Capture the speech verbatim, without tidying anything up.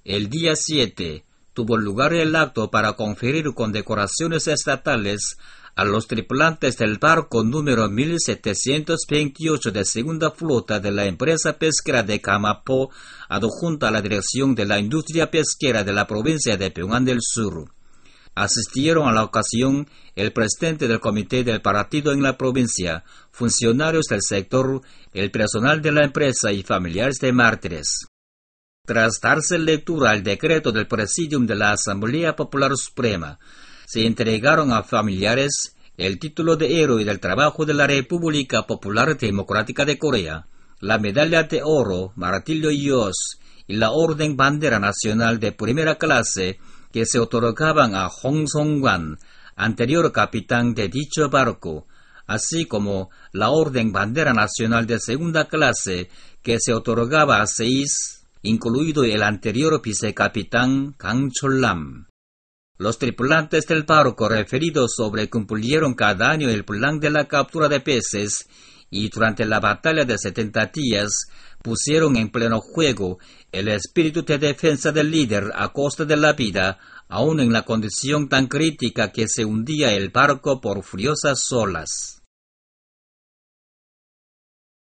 El día siete tuvo lugar el acto para conferir condecoraciones estatales a los tripulantes del barco número mil setecientos veintiocho de segunda flota de la empresa pesquera de Camapo, adjunta a la dirección de la industria pesquera de la provincia de Pyongan del Sur. Asistieron a la ocasión el presidente del comité del partido en la provincia, funcionarios del sector, el personal de la empresa y familiares de mártires. Tras darse lectura al decreto del Presidium de la Asamblea Popular Suprema, se entregaron a familiares el título de Héroe del Trabajo de la República Popular Democrática de Corea, la medalla de oro Martillo Yos y la Orden Bandera Nacional de Primera Clase que se otorgaban a Hong Song-wan, anterior capitán de dicho barco, así como la Orden Bandera Nacional de Segunda Clase que se otorgaba a seis, incluido el anterior vicecapitán Kang Chol-lam. Los tripulantes del barco referidos sobrecumplieron cada año el plan de la captura de peces y durante la batalla de setenta días pusieron en pleno juego el espíritu de defensa del líder a costa de la vida, aun en la condición tan crítica que se hundía el barco por furiosas olas.